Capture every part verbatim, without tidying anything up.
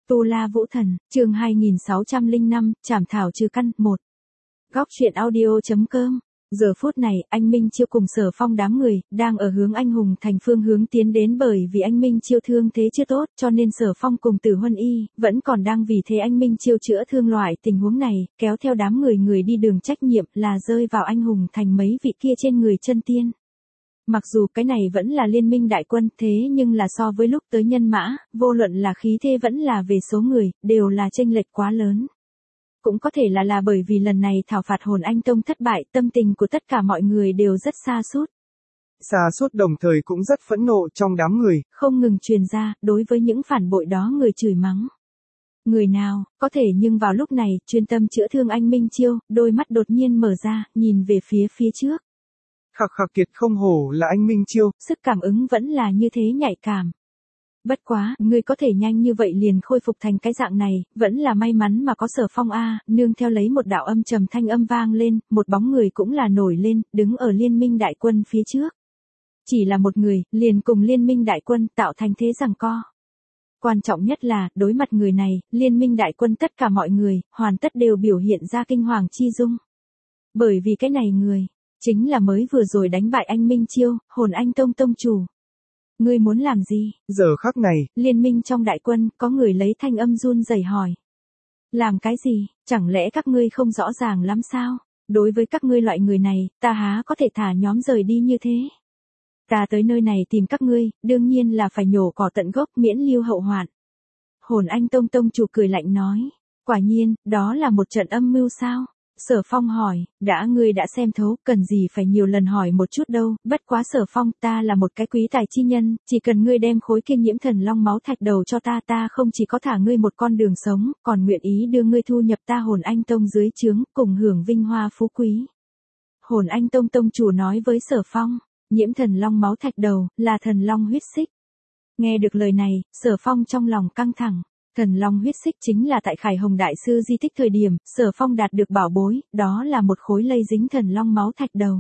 Tu La Vũ Thần, chương hai nghìn sáu trăm lẻ năm, Trảm Thảo Trừ Căn, một. Góc truyện audio chấm com. Giờ phút này, anh Minh Chiêu cùng Sở Phong đám người, đang ở hướng Anh Hùng Thành phương hướng tiến đến, bởi vì anh Minh Chiêu thương thế chưa tốt, cho nên Sở Phong cùng Tử Huân Y, vẫn còn đang vì thế anh Minh Chiêu chữa thương. Loại tình huống này, kéo theo đám người người đi đường trách nhiệm là rơi vào Anh Hùng Thành mấy vị kia trên người chân tiên. Mặc dù cái này vẫn là liên minh đại quân, thế nhưng là so với lúc tới nhân mã, vô luận là khí thế vẫn là về số người, đều là chênh lệch quá lớn. Cũng có thể là là bởi vì lần này thảo phạt Hồn Anh Tông thất bại, tâm tình của tất cả mọi người đều rất sa sút. Sa sút đồng thời cũng rất phẫn nộ trong đám người. Không ngừng truyền ra, đối với những phản bội đó người chửi mắng. Người nào, có thể nhưng vào lúc này, chuyên tâm chữa thương anh Minh Chiêu, đôi mắt đột nhiên mở ra, nhìn về phía phía trước. Khắc khắc kiệt không hổ là anh Minh Chiêu. Sức cảm ứng vẫn là như thế nhạy cảm. Bất quá, ngươi có thể nhanh như vậy liền khôi phục thành cái dạng này, vẫn là may mắn mà có Sở Phong a. Nương theo lấy một đạo âm trầm thanh âm vang lên, một bóng người cũng là nổi lên, đứng ở liên minh đại quân phía trước. Chỉ là một người, liền cùng liên minh đại quân tạo thành thế giằng co. Quan trọng nhất là, đối mặt người này, liên minh đại quân tất cả mọi người, hoàn tất đều biểu hiện ra kinh hoàng chi dung. Bởi vì cái này người, chính là mới vừa rồi đánh bại anh Minh Chiêu, Hồn Anh Tông tông chủ. Ngươi muốn làm gì? Giờ khắc này, liên minh trong đại quân, có người lấy thanh âm run rẩy hỏi. Làm cái gì? Chẳng lẽ các ngươi không rõ ràng lắm sao? Đối với các ngươi loại người này, ta há có thể thả nhóm rời đi như thế? Ta tới nơi này tìm các ngươi, đương nhiên là phải nhổ cỏ tận gốc, miễn lưu hậu hoạn. Hồn Anh Tông tông chủ cười lạnh nói. Quả nhiên, đó là một trận âm mưu sao? Sở Phong hỏi, đã ngươi đã xem thấu, cần gì phải nhiều lần hỏi một chút đâu, bất quá Sở Phong, ta là một cái quý tài chi nhân, chỉ cần ngươi đem khối kia nhiễm thần long máu thạch đầu cho ta, ta không chỉ có thả ngươi một con đường sống, còn nguyện ý đưa ngươi thu nhập ta Hồn Anh Tông dưới trướng, cùng hưởng vinh hoa phú quý. Hồn Anh Tông tông chủ nói với Sở Phong, nhiễm thần long máu thạch đầu, là thần long huyết xích. Nghe được lời này, Sở Phong trong lòng căng thẳng. Thần long huyết xích chính là tại Khải Hồng Đại Sư di tích thời điểm, Sở Phong đạt được bảo bối, đó là một khối lây dính thần long máu thạch đầu.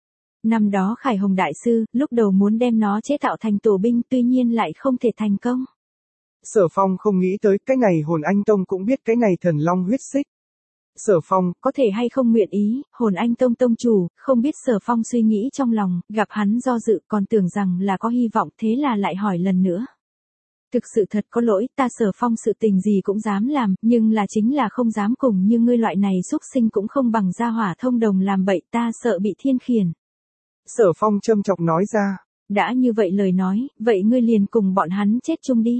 Năm đó Khải Hồng Đại Sư, lúc đầu muốn đem nó chế tạo thành tổ binh, tuy nhiên lại không thể thành công. Sở Phong không nghĩ tới cái này Hồn Anh Tông cũng biết cái này thần long huyết xích. Sở Phong, có thể hay không nguyện ý, Hồn Anh Tông tông chủ, không biết Sở Phong suy nghĩ trong lòng, gặp hắn do dự còn tưởng rằng là có hy vọng, thế là lại hỏi lần nữa. Thực sự thật có lỗi, ta Sở Phong sự tình gì cũng dám làm, nhưng là chính là không dám cùng như ngươi loại này xúc sinh cũng không bằng gia hỏa thông đồng làm bậy, ta sợ bị thiên khiển. Sở Phong châm chọc nói ra. Đã như vậy lời nói, vậy ngươi liền cùng bọn hắn chết chung đi.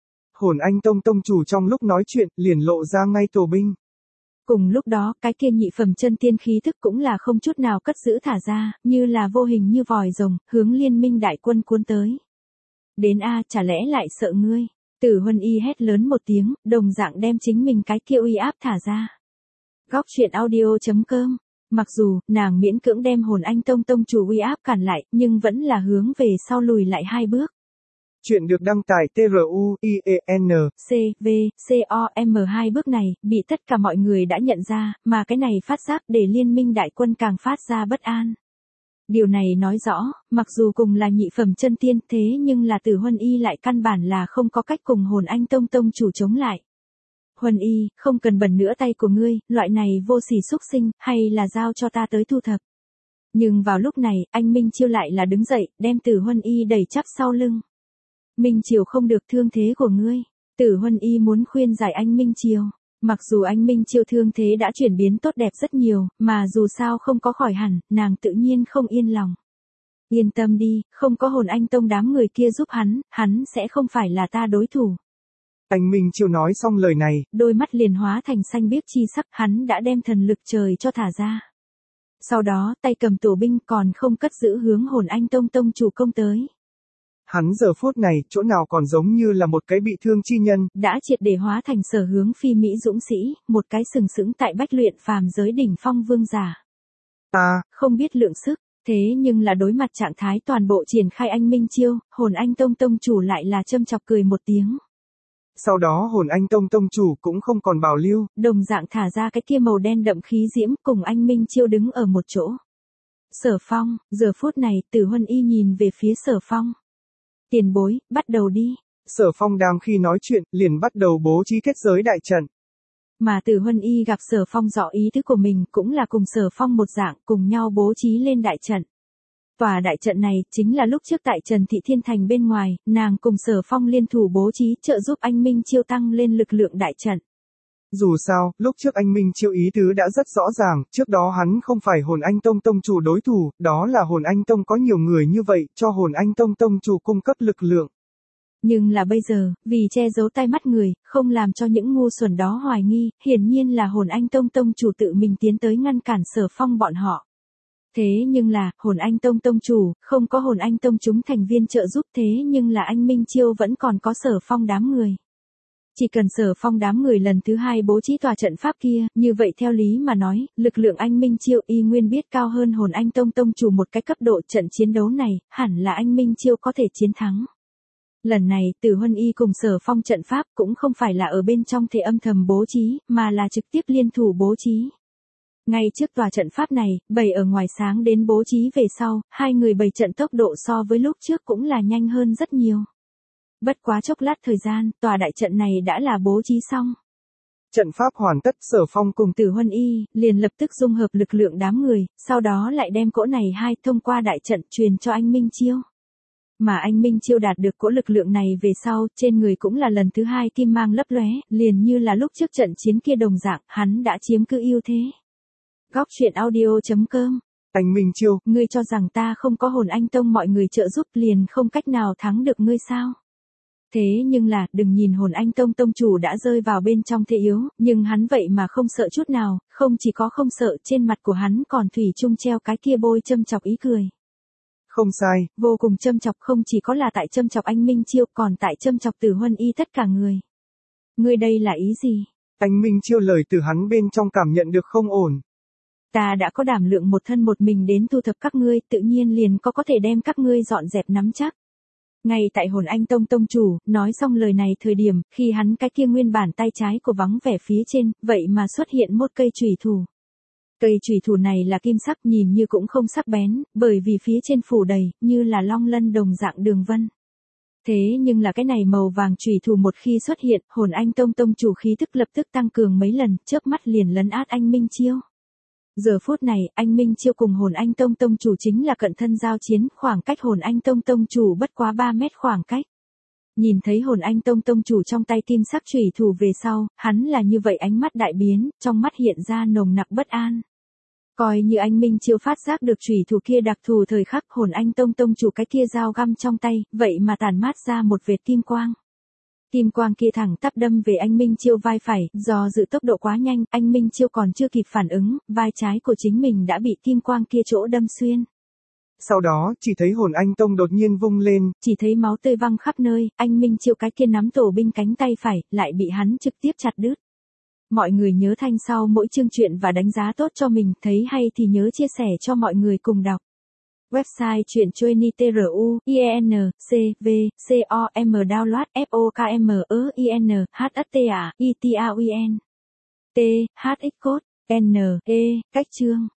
Hồn Anh Tông tông chủ trong lúc nói chuyện, liền lộ ra ngay tổ binh. Cùng lúc đó, cái kia nhị phẩm chân tiên khí thức cũng là không chút nào cất giữ thả ra, như là vô hình như vòi rồng, hướng liên minh đại quân cuốn tới. Đến a, chả lẽ lại sợ ngươi? Tử Huân Y hét lớn một tiếng, đồng dạng đem chính mình cái kia uy áp thả ra. Góc truyện audio chấm com. Mặc dù, nàng miễn cưỡng đem Hồn Anh Tông tông chủ uy áp cản lại, nhưng vẫn là hướng về sau lùi lại hai bước. Chuyện được đăng tải T R U I E N C V C O M hai bước này, bị tất cả mọi người đã nhận ra, mà cái này phát giác để liên minh đại quân càng phát ra bất an. Điều này nói rõ, mặc dù cùng là nhị phẩm chân tiên, thế nhưng là Tử Huân Y lại căn bản là không có cách cùng Hồn Anh Tông tông chủ chống lại. Huân Y, không cần bẩn nữa tay của ngươi, loại này vô sỉ xúc sinh, hay là giao cho ta tới thu thập. Nhưng vào lúc này, anh Minh Chiêu lại là đứng dậy, đem Tử Huân Y đẩy chắp sau lưng. Minh Chiêu không được thương thế của ngươi. Tử Huân Y muốn khuyên giải anh Minh Chiêu. Mặc dù anh Minh Chiêu thương thế đã chuyển biến tốt đẹp rất nhiều, mà dù sao không có khỏi hẳn, nàng tự nhiên không yên lòng. Yên tâm đi, không có Hồn Anh Tông đám người kia giúp hắn, hắn sẽ không phải là ta đối thủ. Anh Minh Chiêu nói xong lời này, đôi mắt liền hóa thành xanh biếc chi sắc, hắn đã đem thần lực trời cho thả ra. Sau đó, tay cầm tổ binh còn không cất giữ hướng Hồn Anh Tông tông chủ công tới. Hắn giờ phút này, chỗ nào còn giống như là một cái bị thương chi nhân. Đã triệt để hóa thành sở hướng phi Mỹ dũng sĩ, một cái sừng sững tại bách luyện phàm giới đỉnh phong vương giả. À, không biết lượng sức, thế nhưng là đối mặt trạng thái toàn bộ triển khai anh Minh Chiêu, Hồn Anh Tông tông chủ lại là châm chọc cười một tiếng. Sau đó Hồn Anh Tông tông chủ cũng không còn bảo lưu. Đồng dạng thả ra cái kia màu đen đậm khí diễm cùng anh Minh Chiêu đứng ở một chỗ. Sở Phong, giờ phút này Tử Huân Y nhìn về phía Sở Phong. Tiền bối, bắt đầu đi. Sở Phong đang khi nói chuyện, liền bắt đầu bố trí kết giới đại trận. Mà Từ Huân Y gặp Sở Phong rõ ý tứ của mình cũng là cùng Sở Phong một dạng cùng nhau bố trí lên đại trận. Tòa đại trận này chính là lúc trước tại Trần Thị Thiên Thành bên ngoài, nàng cùng Sở Phong liên thủ bố trí trợ giúp anh Minh Chiêu tăng lên lực lượng đại trận. Dù sao, lúc trước anh Minh Chiêu ý tứ đã rất rõ ràng, trước đó hắn không phải Hồn Anh Tông tông chủ đối thủ, đó là Hồn Anh Tông có nhiều người như vậy, cho Hồn Anh Tông tông chủ cung cấp lực lượng. Nhưng là bây giờ, vì che giấu tai mắt người, không làm cho những ngu xuẩn đó hoài nghi, hiển nhiên là Hồn Anh Tông tông chủ tự mình tiến tới ngăn cản Sở Phong bọn họ. Thế nhưng là, Hồn Anh Tông tông chủ, không có Hồn Anh Tông chúng thành viên trợ giúp thế nhưng là anh Minh Chiêu vẫn còn có Sở Phong đám người. Chỉ cần Sở Phong đám người lần thứ hai bố trí tòa trận pháp kia, như vậy theo lý mà nói, lực lượng anh Minh Chiêu y nguyên biết cao hơn Hồn Anh Tông tông chủ một cái cấp độ, trận chiến đấu này, hẳn là anh Minh Chiêu có thể chiến thắng. Lần này, Từ Huân Y cùng Sở Phong trận pháp cũng không phải là ở bên trong thể âm thầm bố trí, mà là trực tiếp liên thủ bố trí. Ngay trước tòa trận pháp này, bày ở ngoài sáng đến bố trí về sau, hai người bày trận tốc độ so với lúc trước cũng là nhanh hơn rất nhiều. Bất quá chốc lát thời gian, tòa đại trận này đã là bố trí xong. Trận pháp hoàn tất, Sở Phong cùng Từ Huân Y liền lập tức dung hợp lực lượng đám người, sau đó lại đem cỗ này hai thông qua đại trận truyền cho anh Minh Chiêu. Mà anh Minh Chiêu đạt được cỗ lực lượng này về sau, trên người cũng là lần thứ hai kim mang lấp lóe, liền như là lúc trước trận chiến kia đồng dạng, hắn đã chiếm cứ ưu thế. Góc truyện audio chấm com. Anh Minh Chiêu, ngươi cho rằng ta không có Hồn Anh Tông mọi người trợ giúp liền không cách nào thắng được ngươi sao? Thế nhưng là, đừng nhìn Hồn Anh Tông tông chủ đã rơi vào bên trong thế yếu, nhưng hắn vậy mà không sợ chút nào, không chỉ có không sợ, trên mặt của hắn còn thủy chung treo cái kia bôi châm chọc ý cười. Không sai, vô cùng châm chọc không chỉ có là tại châm chọc anh Minh Chiêu, còn tại châm chọc Từ Huân Y tất cả người. Ngươi đây là ý gì? Anh Minh Chiêu lời từ hắn bên trong cảm nhận được không ổn. Ta đã có đảm lượng một thân một mình đến thu thập các ngươi, tự nhiên liền có có thể đem các ngươi dọn dẹp nắm chắc. Ngay tại Hồn Anh Tông tông chủ, nói xong lời này thời điểm, khi hắn cái kia nguyên bản tay trái của vắng vẻ phía trên, vậy mà xuất hiện một cây chùy thủ. Cây chùy thủ này là kim sắc, nhìn như cũng không sắc bén, bởi vì phía trên phủ đầy, như là long lân đồng dạng đường vân. Thế nhưng là cái này màu vàng chùy thủ một khi xuất hiện, Hồn Anh Tông tông chủ khí tức lập tức tăng cường mấy lần, chớp mắt liền lấn át anh Minh Chiêu. Giờ phút này, anh Minh Chiêu cùng Hồn Anh Tông tông chủ chính là cận thân giao chiến, khoảng cách Hồn Anh Tông tông chủ bất quá ba mét khoảng cách. Nhìn thấy Hồn Anh Tông tông chủ trong tay kim sắc chùy thủ về sau, hắn là như vậy ánh mắt đại biến, trong mắt hiện ra nồng nặc bất an. Coi như anh Minh Chiêu phát giác được chùy thủ kia đặc thù thời khắc, Hồn Anh Tông tông chủ cái kia dao găm trong tay, vậy mà tản mát ra một vệt kim quang. Kim quang kia thẳng tắp đâm về anh Minh Chiêu vai phải, do dự tốc độ quá nhanh, anh Minh Chiêu còn chưa kịp phản ứng, vai trái của chính mình đã bị kim quang kia chỗ đâm xuyên. Sau đó, chỉ thấy Hồn Anh Tông đột nhiên vung lên, chỉ thấy máu tươi văng khắp nơi, anh Minh Chiêu cái kia nắm tổ binh cánh tay phải, lại bị hắn trực tiếp chặt đứt. Mọi người nhớ thanh sau mỗi chương truyện và đánh giá tốt cho mình, thấy hay thì nhớ chia sẻ cho mọi người cùng đọc. Website truyện chuyenit tru, ien, c, v, c, o, m download, f, o, k, m, e, i, n, h, s, t, a, i, t, a, u, n. T, h, x code, n, e, cách chương.